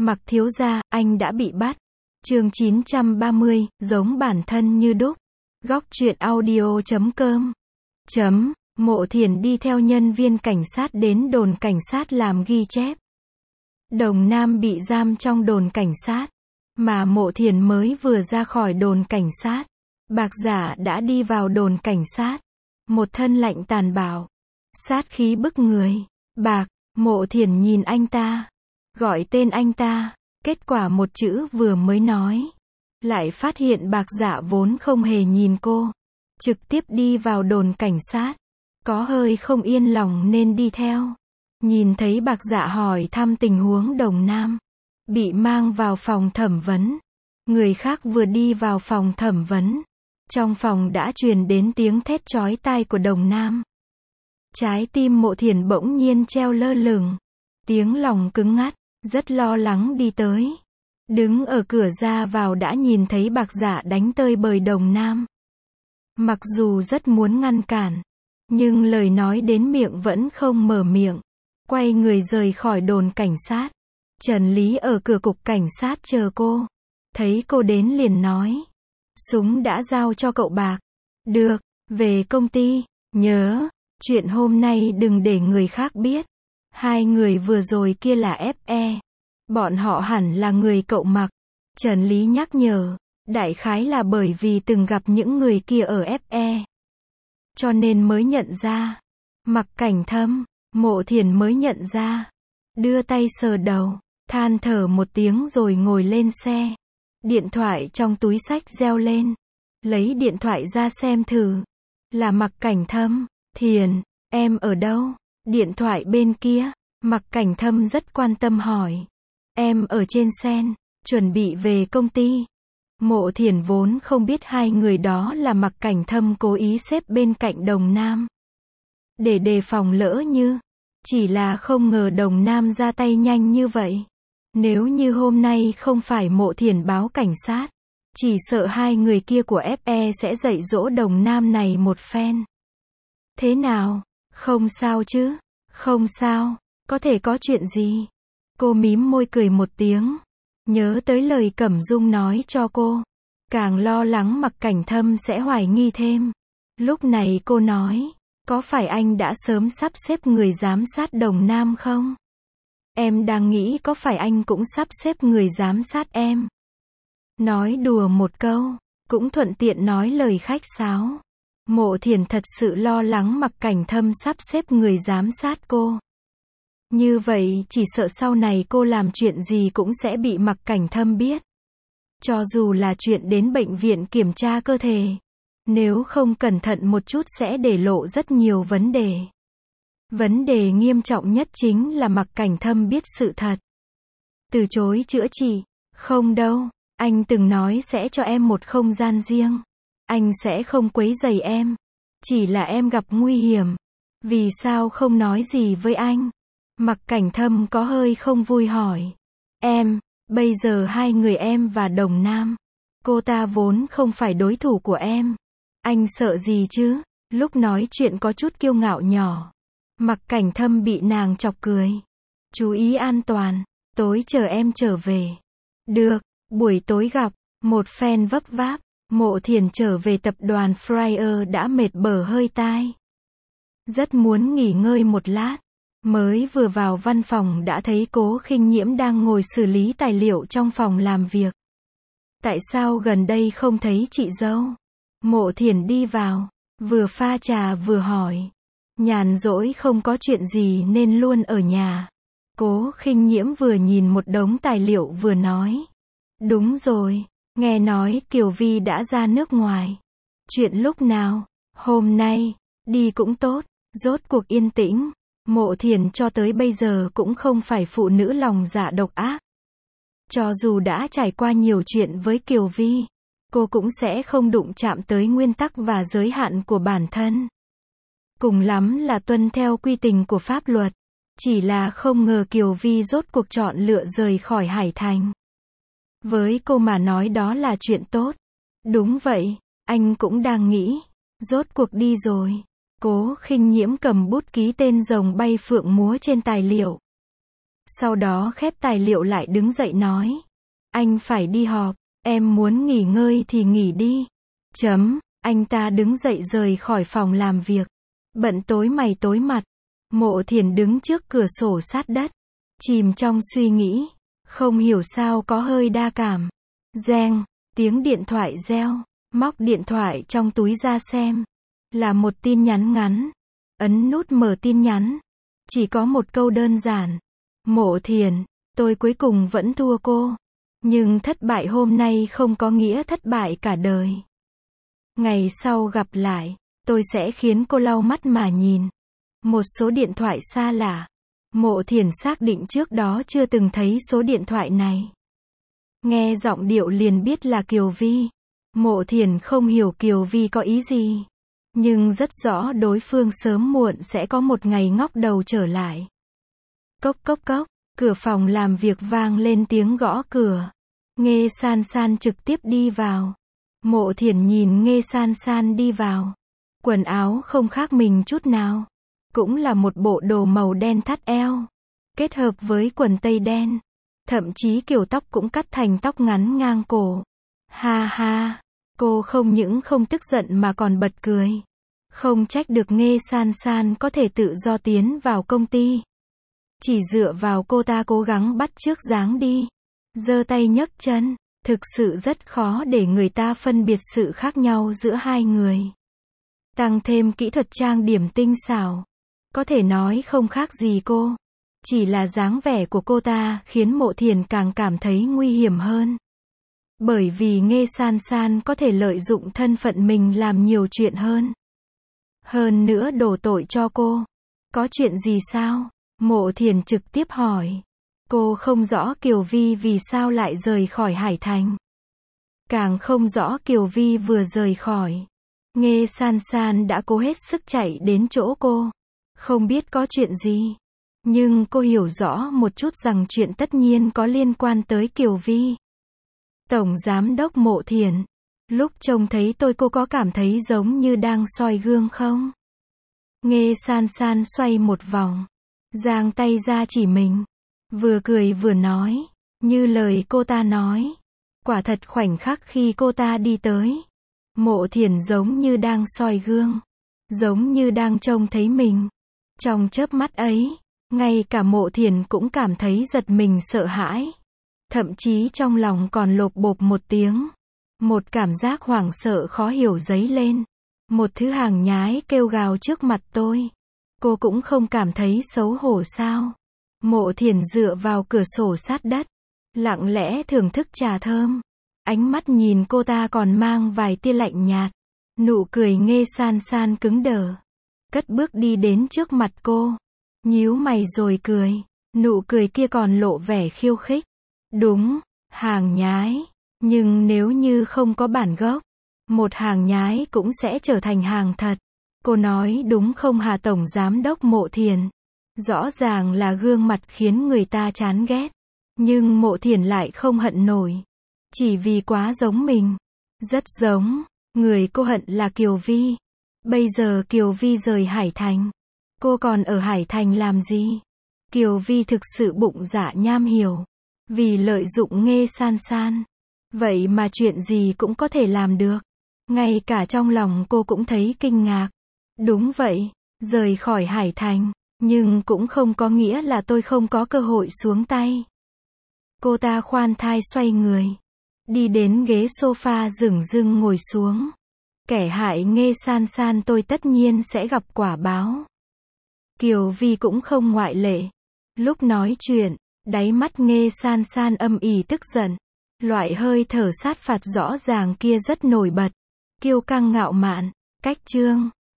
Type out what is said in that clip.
Mặc thiếu gia, anh đã bị bắt. Chương 930, giống bản thân như đúc. Góc truyện audio.com. Mộ Thiển đi theo nhân viên cảnh sát đến đồn cảnh sát làm ghi chép. Đồng Nam bị giam trong đồn cảnh sát, mà Mộ Thiển mới vừa ra khỏi đồn cảnh sát. Bạc Giả đã đi vào đồn cảnh sát, một thân lạnh tàn bạo, sát khí bức người. Bạc, Mộ Thiển nhìn anh ta, gọi tên anh ta, kết quả một chữ vừa mới nói, lại phát hiện Bạc Giả vốn không hề nhìn cô, trực tiếp đi vào đồn cảnh sát, có hơi không yên lòng nên đi theo. Nhìn thấy Bạc Giả hỏi thăm tình huống Đồng Nam, bị mang vào phòng thẩm vấn. Người khác vừa đi vào phòng thẩm vấn, trong phòng đã truyền đến tiếng thét chói tai của Đồng Nam. Trái tim Mộ Thiển bỗng nhiên treo lơ lửng, tiếng lòng cứng ngắt, rất lo lắng đi tới. Đứng ở cửa ra vào đã nhìn thấy Bạc Giả đánh tơi bời Đồng Nam. Mặc dù rất muốn ngăn cản, nhưng lời nói đến miệng vẫn không mở miệng. Quay người rời khỏi đồn cảnh sát. Trần Lý ở cửa cục cảnh sát chờ cô. Thấy cô đến liền nói. Súng đã giao cho cậu Bạc. Được, về công ty. Nhớ, chuyện hôm nay đừng để người khác biết. Hai người vừa rồi kia là FE. Bọn họ hẳn là người cậu Mặc. Trần Lý nhắc nhở. Đại khái là bởi vì từng gặp những người kia ở FE, cho nên mới nhận ra. Mặc Cảnh Thâm, Mộ Thiển mới nhận ra. Đưa tay sờ đầu, than thở một tiếng rồi ngồi lên xe. Điện thoại trong túi xách reo lên. Lấy điện thoại ra xem thử. Là Mặc Cảnh Thâm. Thiển, em ở đâu? Điện thoại bên kia. Mặc Cảnh Thâm rất quan tâm hỏi. Em ở trên sen, chuẩn bị về công ty. Mộ Thiển vốn không biết hai người đó là Mặc Cảnh Thâm cố ý xếp bên cạnh Đồng Nam, để đề phòng lỡ như. Chỉ là không ngờ Đồng Nam ra tay nhanh như vậy. Nếu như hôm nay không phải Mộ Thiển báo cảnh sát, chỉ sợ hai người kia của FE sẽ dạy dỗ Đồng Nam này một phen. Thế nào? Không sao chứ? Không sao, có thể có chuyện gì? Cô mím môi cười một tiếng. Nhớ tới lời Cẩm Dung nói cho cô, càng lo lắng Mặc Cảnh Thâm sẽ hoài nghi thêm. Lúc này cô nói, có phải anh đã sớm sắp xếp người giám sát Đồng Nam không? Em đang nghĩ có phải anh cũng sắp xếp người giám sát em. Nói đùa một câu, cũng thuận tiện nói lời khách sáo. Mộ Thiển thật sự lo lắng Mặc Cảnh Thâm sắp xếp người giám sát cô. Như vậy chỉ sợ sau này cô làm chuyện gì cũng sẽ bị Mặc Cảnh Thâm biết. Cho dù là chuyện đến bệnh viện kiểm tra cơ thể, nếu không cẩn thận một chút sẽ để lộ rất nhiều vấn đề. Vấn đề nghiêm trọng nhất chính là Mặc Cảnh Thâm biết sự thật. Từ chối chữa trị. Không đâu, anh từng nói sẽ cho em một không gian riêng. Anh sẽ không quấy rầy em. Chỉ là em gặp nguy hiểm. Vì sao không nói gì với anh? Mặc Cảnh Thâm có hơi không vui hỏi. Em, bây giờ hai người em và Đồng Nam, cô ta vốn không phải đối thủ của em. Anh sợ gì chứ? Lúc nói chuyện có chút kiêu ngạo nhỏ. Mặc Cảnh Thâm bị nàng chọc cười. Chú ý an toàn, tối chờ em trở về. Được, buổi tối gặp. Một phen vấp váp, Mộ Thiển trở về tập đoàn Fryer đã mệt bở hơi tai. Rất muốn nghỉ ngơi một lát. Mới vừa vào văn phòng đã thấy Cố Khinh Nhiễm đang ngồi xử lý tài liệu trong phòng làm việc. Tại sao gần đây không thấy chị dâu? Mộ Thiển đi vào, vừa pha trà vừa hỏi. Nhàn rỗi không có chuyện gì nên luôn ở nhà. Cố Khinh Nhiễm vừa nhìn một đống tài liệu vừa nói. Đúng rồi, nghe nói Kiều Vi đã ra nước ngoài. Chuyện lúc nào? Hôm nay, đi cũng tốt, rốt cuộc yên tĩnh. Mộ Thiển cho tới bây giờ cũng không phải phụ nữ lòng dạ độc ác. Cho dù đã trải qua nhiều chuyện với Kiều Vi, cô cũng sẽ không đụng chạm tới nguyên tắc và giới hạn của bản thân. Cùng lắm là tuân theo quy trình của pháp luật. Chỉ là không ngờ Kiều Vi rốt cuộc chọn lựa rời khỏi Hải Thành. Với cô mà nói đó là chuyện tốt. Đúng vậy, anh cũng đang nghĩ. Rốt cuộc đi rồi. Cố Khinh Nhiễm cầm bút ký tên rồng bay phượng múa trên tài liệu. Sau đó khép tài liệu lại đứng dậy nói. Anh phải đi họp, em muốn nghỉ ngơi thì nghỉ đi. Anh ta đứng dậy rời khỏi phòng làm việc. Bận tối mày tối mặt. Mộ Thiền đứng trước cửa sổ sát đất. Chìm trong suy nghĩ. Không hiểu sao có hơi đa cảm. Reng, tiếng điện thoại reo. Móc điện thoại trong túi ra xem. Là một tin nhắn ngắn. Ấn nút mở tin nhắn. Chỉ có một câu đơn giản. Mộ Thiền, tôi cuối cùng vẫn thua cô. Nhưng thất bại hôm nay không có nghĩa thất bại cả đời. Ngày sau gặp lại, tôi sẽ khiến cô lau mắt mà nhìn. Một số điện thoại xa lạ. Mộ Thiền xác định trước đó chưa từng thấy số điện thoại này. Nghe giọng điệu liền biết là Kiều Vi. Mộ Thiền không hiểu Kiều Vi có ý gì. Nhưng rất rõ đối phương sớm muộn sẽ có một ngày ngóc đầu trở lại. Cốc cốc cốc, cửa phòng làm việc vang lên tiếng gõ cửa. Nghê San San trực tiếp đi vào. Mộ Thiền nhìn Nghê San San đi vào. Quần áo không khác mình chút nào. Cũng là một bộ đồ màu đen thắt eo. Kết hợp với quần tây đen. Thậm chí kiểu tóc cũng cắt thành tóc ngắn ngang cổ. Ha ha, cô không những không tức giận mà còn bật cười. Không trách được Nghê San San có thể tự do tiến vào công ty. Chỉ dựa vào cô ta cố gắng bắt chước dáng đi. Giơ tay nhấc chân. Thực sự rất khó để người ta phân biệt sự khác nhau giữa hai người. Tăng thêm kỹ thuật trang điểm tinh xảo. Có thể nói không khác gì cô. Chỉ là dáng vẻ của cô ta khiến Mộ Thiền càng cảm thấy nguy hiểm hơn. Bởi vì Nghê San San có thể lợi dụng thân phận mình làm nhiều chuyện hơn. Hơn nữa đổ tội cho cô. Có chuyện gì sao? Mộ Thiền trực tiếp hỏi. Cô không rõ Kiều Vi vì sao lại rời khỏi Hải Thành. Càng không rõ Kiều Vi vừa rời khỏi. Nghê San San đã cố hết sức chạy đến chỗ cô. Không biết có chuyện gì. Nhưng cô hiểu rõ một chút rằng chuyện tất nhiên có liên quan tới Kiều Vi. Tổng Giám đốc Mộ Thiền. Lúc trông thấy tôi cô có cảm thấy giống như đang soi gương không? Nghê San San xoay một vòng. Giang tay ra chỉ mình. Vừa cười vừa nói. Như lời cô ta nói. Quả thật khoảnh khắc khi cô ta đi tới. Mộ Thiền giống như đang soi gương. Giống như đang trông thấy mình. Trong chớp mắt ấy, ngay cả Mộ Thiền cũng cảm thấy giật mình sợ hãi. Thậm chí trong lòng còn lộp bộp một tiếng. Một cảm giác hoảng sợ khó hiểu dấy lên. Một thứ hàng nhái kêu gào trước mặt tôi. Cô cũng không cảm thấy xấu hổ sao? Mộ Thiền dựa vào cửa sổ sát đất. Lặng lẽ thưởng thức trà thơm. Ánh mắt nhìn cô ta còn mang vài tia lạnh nhạt. Nụ cười Nghê San San cứng đờ. Cất bước đi đến trước mặt cô. Nhíu mày rồi cười. Nụ cười kia còn lộ vẻ khiêu khích. Đúng, hàng nhái. Nhưng nếu như không có bản gốc, một hàng nhái cũng sẽ trở thành hàng thật. Cô nói đúng không hả Tổng Giám đốc Mộ Thiền? Rõ ràng là gương mặt khiến người ta chán ghét. Nhưng Mộ Thiền lại không hận nổi. Chỉ vì quá giống mình. Rất giống. Người cô hận là Kiều Vi. Bây giờ Kiều Vi rời Hải Thành. Cô còn ở Hải Thành làm gì? Kiều Vi thực sự bụng dạ nham hiểm. Vì lợi dụng Nghê San San. Vậy mà chuyện gì cũng có thể làm được. Ngay cả trong lòng cô cũng thấy kinh ngạc. Đúng vậy, rời khỏi Hải Thành. Nhưng cũng không có nghĩa là tôi không có cơ hội xuống tay. Cô ta khoan thai xoay người. Đi đến ghế sofa dửng dưng ngồi xuống. Kẻ hại Nghê San San tôi tất nhiên sẽ gặp quả báo. Kiều Vi cũng không ngoại lệ. Lúc nói chuyện, đáy mắt Nghê San San âm ỉ tức giận. Loại hơi thở sát phạt rõ ràng kia rất nổi bật. Kiêu căng ngạo mạn. Cách chương